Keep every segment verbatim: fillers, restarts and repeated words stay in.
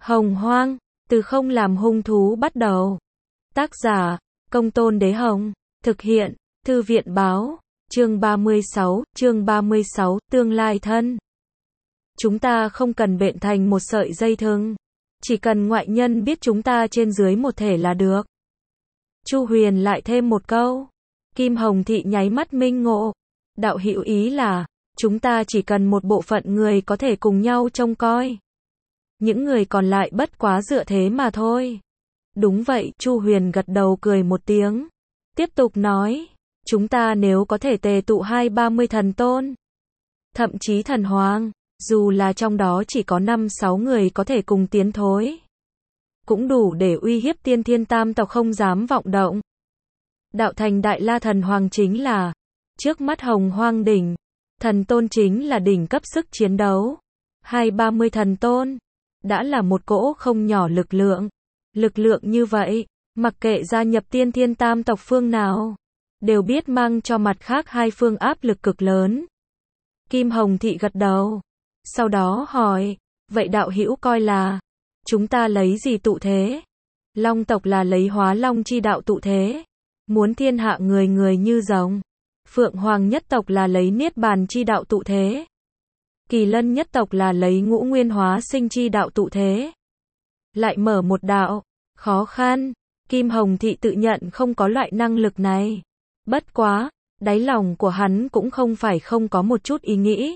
Hồng Hoang, từ không làm hung thú bắt đầu. Tác giả, Công Tôn Đế Hồng. Thực hiện, Thư viện Báo. Chương ba mươi sáu, chương ba mươi sáu, tương lai thân. Chúng ta không cần bện thành một sợi dây thừng. Chỉ cần ngoại nhân biết chúng ta trên dưới một thể là được. Chu Huyền lại thêm một câu. Kim Hồng Thị nháy mắt minh ngộ. Đạo hữu ý là, chúng ta chỉ cần một bộ phận người có thể cùng nhau trông coi. Những người còn lại bất quá dựa thế mà thôi. Đúng vậy, Chu Huyền gật đầu cười một tiếng. Tiếp tục nói, chúng ta nếu có thể tề tụ hai ba mươi thần tôn, thậm chí thần hoàng, dù là trong đó chỉ có năm sáu người có thể cùng tiến thối, cũng đủ để uy hiếp tiên thiên tam tộc không dám vọng động. Đạo thành Đại La Thần Hoàng chính là, trước mắt Hồng Hoang đỉnh, thần tôn chính là đỉnh cấp sức chiến đấu. Hai ba mươi thần tôn, đã là một cỗ không nhỏ lực lượng. Lực lượng như vậy, mặc kệ gia nhập tiên thiên tam tộc phương nào, đều biết mang cho mặt khác hai phương áp lực cực lớn. Kim Hồng Thị gật đầu. Sau đó hỏi, vậy đạo hữu coi là, chúng ta lấy gì tụ thế? Long tộc là lấy hóa long chi đạo tụ thế. Muốn thiên hạ người người như rồng. Phượng Hoàng nhất tộc là lấy niết bàn chi đạo tụ thế. Kỳ Lân nhất tộc là lấy ngũ nguyên hóa sinh chi đạo tụ thế. Lại mở một đạo, khó khăn. Kim Hồng Thị tự nhận không có loại năng lực này. Bất quá, đáy lòng của hắn cũng không phải không có một chút ý nghĩ.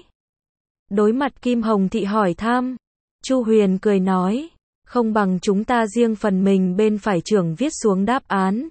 Đối mặt Kim Hồng Thị hỏi thăm, Chu Huyền cười nói, không bằng chúng ta riêng phần mình bên phải trưởng viết xuống đáp án.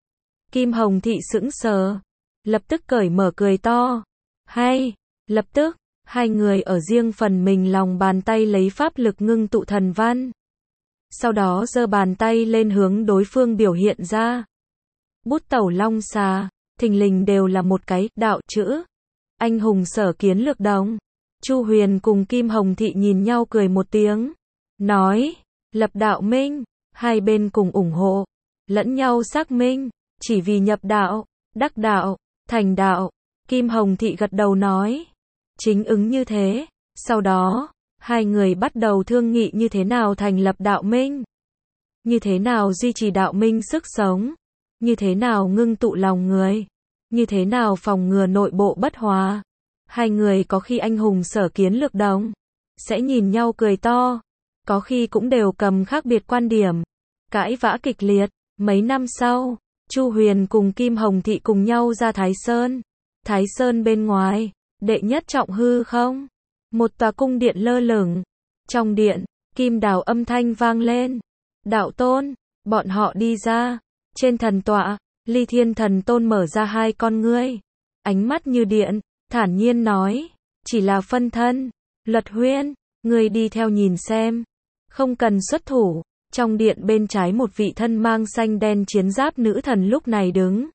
Kim Hồng Thị sững sờ, lập tức cởi mở cười to. Hay, lập tức, hai người ở riêng phần mình lòng bàn tay lấy pháp lực ngưng tụ thần văn. Sau đó giơ bàn tay lên hướng đối phương biểu hiện ra. Bút tẩu long xà, thình lình đều là một cái đạo chữ. Anh hùng sở kiến lược đồng. Chu Huyền cùng Kim Hồng Thị nhìn nhau cười một tiếng. Nói, lập đạo minh, hai bên cùng ủng hộ, lẫn nhau xác minh, chỉ vì nhập đạo, đắc đạo, thành đạo. Kim Hồng Thị gật đầu nói, chính ứng như thế. Sau đó, hai người bắt đầu thương nghị như thế nào thành lập đạo minh, như thế nào duy trì đạo minh sức sống, như thế nào ngưng tụ lòng người, như thế nào phòng ngừa nội bộ bất hòa. Hai người có khi anh hùng sở kiến lược đồng, sẽ nhìn nhau cười to, có khi cũng đều cầm khác biệt quan điểm, cãi vã kịch liệt. Mấy năm sau, Chu Huyền cùng Kim Hồng Thị cùng nhau ra Thái Sơn. Thái Sơn bên ngoài, đệ nhất trọng hư không, một tòa cung điện lơ lửng. Trong điện, kim đào âm thanh vang lên. Đạo tôn, bọn họ đi ra. Trên thần tọa, Ly Thiên Thần Tôn mở ra hai con ngươi, ánh mắt như điện, thản nhiên nói, chỉ là phân thân. Luật Huyên, ngươi đi theo nhìn xem, không cần xuất thủ. Trong điện bên trái một vị thân mang xanh đen chiến giáp nữ thần lúc này đứng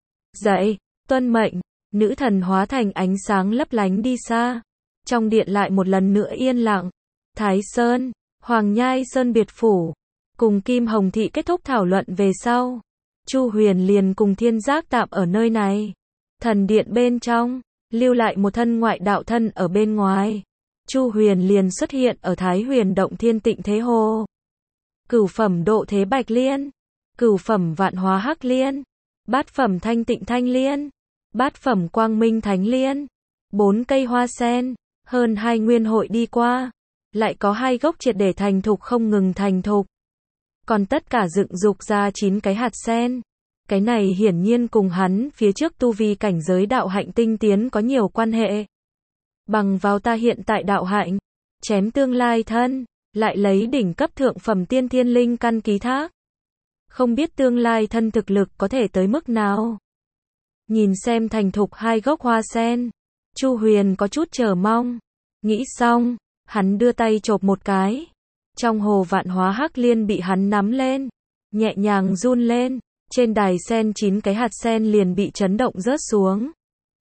dậy, tuân mệnh. Nữ thần hóa thành ánh sáng lấp lánh đi xa. Trong điện lại một lần nữa yên lặng. Thái Sơn, Hoàng Nhai Sơn biệt phủ, cùng Kim Hồng Thị kết thúc thảo luận về sau, Chu Huyền liền cùng Thiên Giác tạm ở nơi này. Thần điện bên trong, lưu lại một thân ngoại đạo thân ở bên ngoài. Chu Huyền liền xuất hiện ở Thái Huyền Động Thiên Tịnh Thế Hồ. Cửu phẩm Độ Thế Bạch Liên, cửu phẩm Vạn Hóa Hắc Liên, bát phẩm Thanh Tịnh Thanh Liên, bát phẩm Quang Minh Thánh Liên, bốn cây hoa sen, hơn hai nguyên hội đi qua, lại có hai gốc triệt để thành thục không ngừng thành thục. Còn tất cả dựng dục ra chín cái hạt sen. Cái này hiển nhiên cùng hắn phía trước tu vi cảnh giới đạo hạnh tinh tiến có nhiều quan hệ. Bằng vào ta hiện tại đạo hạnh, chém tương lai thân, lại lấy đỉnh cấp thượng phẩm tiên thiên linh căn ký thác. Không biết tương lai thân thực lực có thể tới mức nào. Nhìn xem thành thục hai gốc hoa sen, Chu Huyền có chút chờ mong. Nghĩ xong, hắn đưa tay chộp một cái. Trong hồ Vạn Hóa Hắc Liên bị hắn nắm lên, nhẹ nhàng run lên. Trên đài sen chín cái hạt sen liền bị chấn động rớt xuống,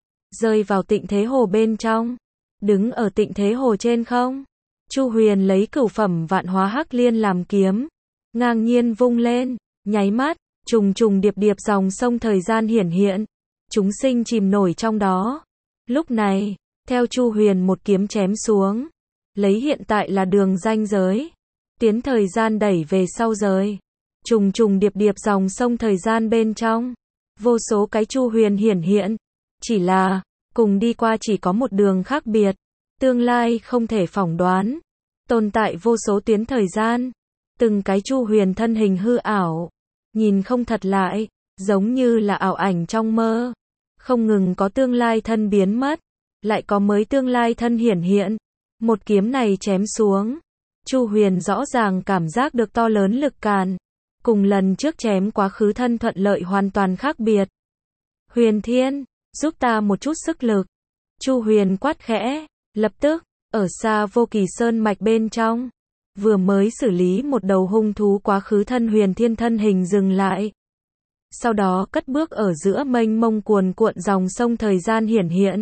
rơi vào Tịnh Thế Hồ bên trong. Đứng ở Tịnh Thế Hồ trên không, Chu Huyền lấy cửu phẩm Vạn Hóa Hắc Liên làm kiếm, ngang nhiên vung lên, nháy mắt, trùng trùng điệp điệp dòng sông thời gian hiển hiện, chúng sinh chìm nổi trong đó. Lúc này, theo Chu Huyền một kiếm chém xuống, lấy hiện tại là đường ranh giới, Tiến thời gian đẩy về sau rời. Trùng trùng điệp điệp dòng sông thời gian bên trong. Vô số cái Chu Huyền hiển hiện. Chỉ là, cùng đi qua chỉ có một đường khác biệt. Tương lai không thể phỏng đoán. Tồn tại vô số tuyến thời gian. Từng cái Chu Huyền thân hình hư ảo. Nhìn không thật lại, giống như là ảo ảnh trong mơ. Không ngừng có tương lai thân biến mất. Lại có mới tương lai thân hiển hiện. Một kiếm này chém xuống. Chu Huyền rõ ràng cảm giác được to lớn lực càn. Cùng lần trước chém quá khứ thân thuận lợi hoàn toàn khác biệt. Huyền Thiên, giúp ta một chút sức lực. Chu Huyền quát khẽ, lập tức, ở xa Vô Kỳ Sơn mạch bên trong. Vừa mới xử lý một đầu hung thú quá khứ thân Huyền Thiên thân hình dừng lại. Sau đó cất bước ở giữa mênh mông cuồn cuộn dòng sông thời gian hiển hiện.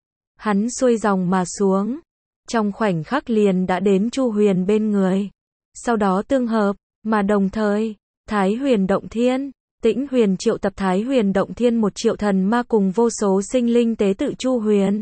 Hắn xuôi dòng mà xuống. Trong khoảnh khắc liền đã đến Chu Huyền bên người. Sau đó tương hợp, mà đồng thời, Thái Huyền Động Thiên, Tĩnh Huyền triệu tập Thái Huyền Động Thiên một triệu thần ma cùng vô số sinh linh tế tự Chu Huyền.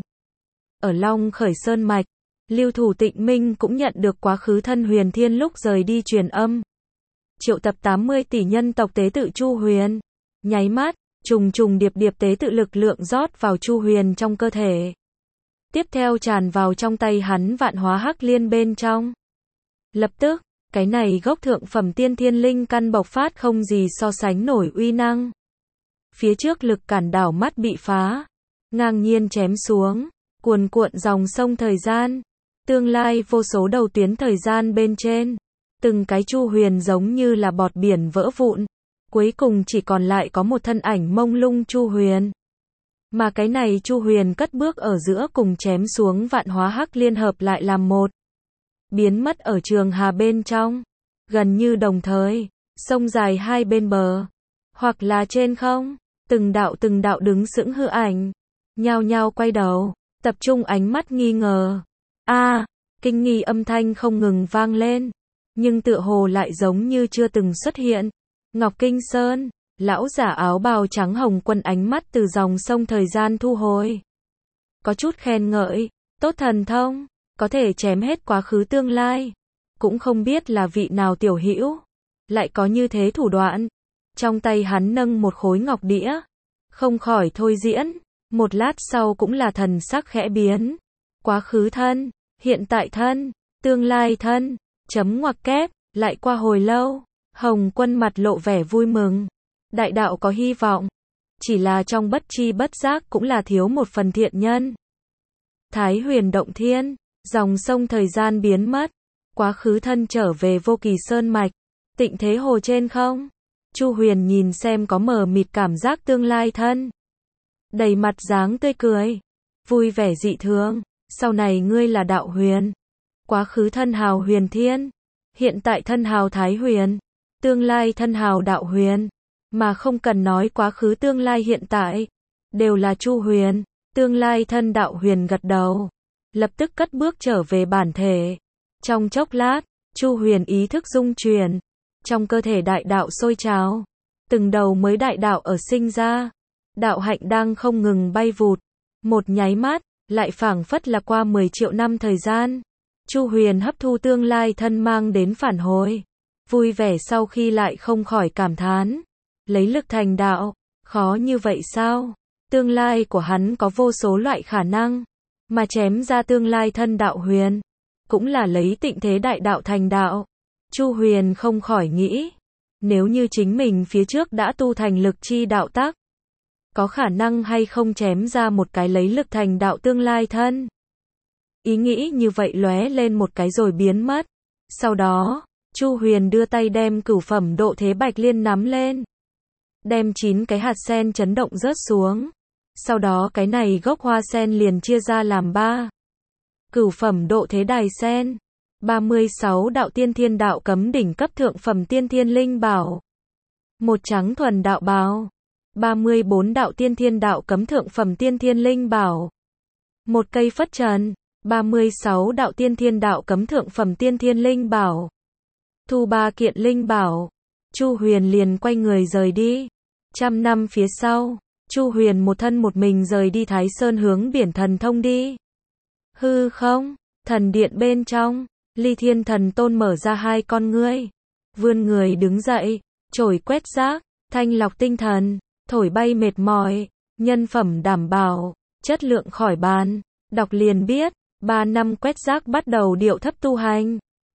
Ở Long Khởi Sơn Mạch, Lưu Thủ Tịnh Minh cũng nhận được quá khứ thân Huyền Thiên lúc rời đi truyền âm. Triệu tập tám mươi tỷ nhân tộc tế tự Chu Huyền. Nháy mắt, trùng trùng điệp điệp tế tự lực lượng rót vào Chu Huyền trong cơ thể. Tiếp theo tràn vào trong tay hắn vạn hóa hắc liên bên trong. Lập tức, cái này gốc thượng phẩm tiên thiên linh căn bộc phát không gì so sánh nổi uy năng. Phía trước lực cản đảo mắt bị phá. Ngang nhiên chém xuống. Cuồn cuộn dòng sông thời gian. Tương lai vô số đầu tuyến thời gian bên trên. Từng cái Chu Huyền giống như là bọt biển vỡ vụn. Cuối cùng chỉ còn lại có một thân ảnh mông lung Chu Huyền. Mà cái này Chu Huyền cất bước ở giữa cùng chém xuống vạn hóa hắc liên hợp lại làm một. Biến mất ở trường hà bên trong. Gần như đồng thời, sông dài hai bên bờ. Hoặc là trên không, từng đạo từng đạo đứng sững hư ảnh. Nhao nhao quay đầu, tập trung ánh mắt nghi ngờ. A, kinh nghi âm thanh không ngừng vang lên. Nhưng tựa hồ lại giống như chưa từng xuất hiện. Ngọc Kinh Sơn, lão giả áo bào trắng hồng quân ánh mắt từ dòng sông thời gian thu hồi. Có chút khen ngợi, tốt thần thông, có thể chém hết quá khứ tương lai. Cũng không biết là vị nào tiểu hữu, lại có như thế thủ đoạn. Trong tay hắn nâng một khối ngọc đĩa, không khỏi thôi diễn. Một lát sau cũng là thần sắc khẽ biến. Quá khứ thân, hiện tại thân, tương lai thân, chấm ngoặc kép, lại qua hồi lâu. Hồng quân mặt lộ vẻ vui mừng. Đại đạo có hy vọng. Chỉ là trong bất chi bất giác cũng là thiếu một phần thiện nhân. Thái Huyền Động Thiên, dòng sông thời gian biến mất. Quá khứ thân trở về Vô Kỳ Sơn Mạch. Tịnh thế hồ trên không. Chu Huyền nhìn xem có mờ mịt cảm giác tương lai thân. Đầy mặt dáng tươi cười. Vui vẻ dị thường. Sau này ngươi là đạo huyền. Quá khứ thân hào Huyền Thiên. Hiện tại thân hào Thái Huyền. Tương lai thân hào đạo huyền. Mà không cần nói quá khứ tương lai hiện tại. Đều là Chu Huyền. Tương lai thân đạo huyền gật đầu. Lập tức cất bước trở về bản thể. Trong chốc lát, Chu Huyền ý thức dung chuyển. Trong cơ thể đại đạo sôi trào. Từng đầu mới đại đạo ở sinh ra. Đạo hạnh đang không ngừng bay vụt. Một nháy mắt, lại phảng phất là qua mười triệu năm thời gian. Chu Huyền hấp thu tương lai thân mang đến phản hồi. Vui vẻ sau khi lại không khỏi cảm thán. Lấy lực thành đạo, khó như vậy sao? Tương lai của hắn có vô số loại khả năng. Mà chém ra tương lai thân đạo huyền. Cũng là lấy tịnh thế đại đạo thành đạo. Chu Huyền không khỏi nghĩ. Nếu như chính mình phía trước đã tu thành lực chi đạo tắc. Có khả năng hay không chém ra một cái lấy lực thành đạo tương lai thân. Ý nghĩ như vậy lóe lên một cái rồi biến mất. Sau đó, Chu Huyền đưa tay đem cửu phẩm độ thế bạch liên nắm lên. Đem chín cái hạt sen chấn động rớt xuống. Sau đó cái này gốc hoa sen liền chia ra làm ba. Cửu phẩm độ thế đài sen. ba mươi sáu đạo tiên thiên đạo cấm đỉnh cấp thượng phẩm tiên thiên linh bảo. Một trắng thuần đạo bào. ba mươi bốn đạo tiên thiên đạo cấm thượng phẩm tiên thiên linh bảo. Một cây phất trần. ba mươi sáu đạo tiên thiên đạo cấm thượng phẩm tiên thiên linh bảo. Thu ba kiện linh bảo. Chu Huyền liền quay người rời đi. Trăm năm phía sau, Chu Huyền một thân một mình rời đi Thái Sơn hướng biển thần thông đi. Hư không, thần điện bên trong, Ly Thiên Thần Tôn mở ra hai con ngươi, vươn người đứng dậy, chổi quét rác, thanh lọc tinh thần, thổi bay mệt mỏi, nhân phẩm đảm bảo, chất lượng khỏi bàn. Đọc liền biết, ba năm quét rác bắt đầu điệu thấp tu hành.